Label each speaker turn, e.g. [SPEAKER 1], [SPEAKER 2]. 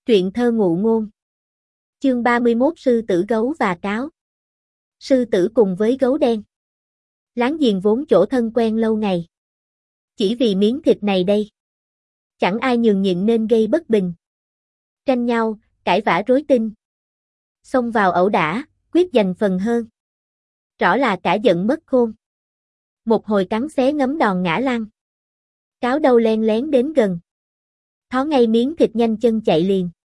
[SPEAKER 1] Truyện thơ ngụ ngôn. Chương 31 Sư tử gấu và cáo. Sư tử cùng với gấu đen. Láng giềng vốn chỗ thân quen lâu ngày. Chỉ vì miếng thịt này đây. Chẳng ai nhường nhịn nên gây bất bình. Tranh nhau, cãi vã rối tinh. Xông vào ẩu đả, quyết giành phần hơn. Rõ là cả giận mất khôn. Một hồi cắn xé ngấm đòn ngã lăn. Cáo đâu len lén đến gần. Thó ngay miếng thịt nhanh chân chạy liền.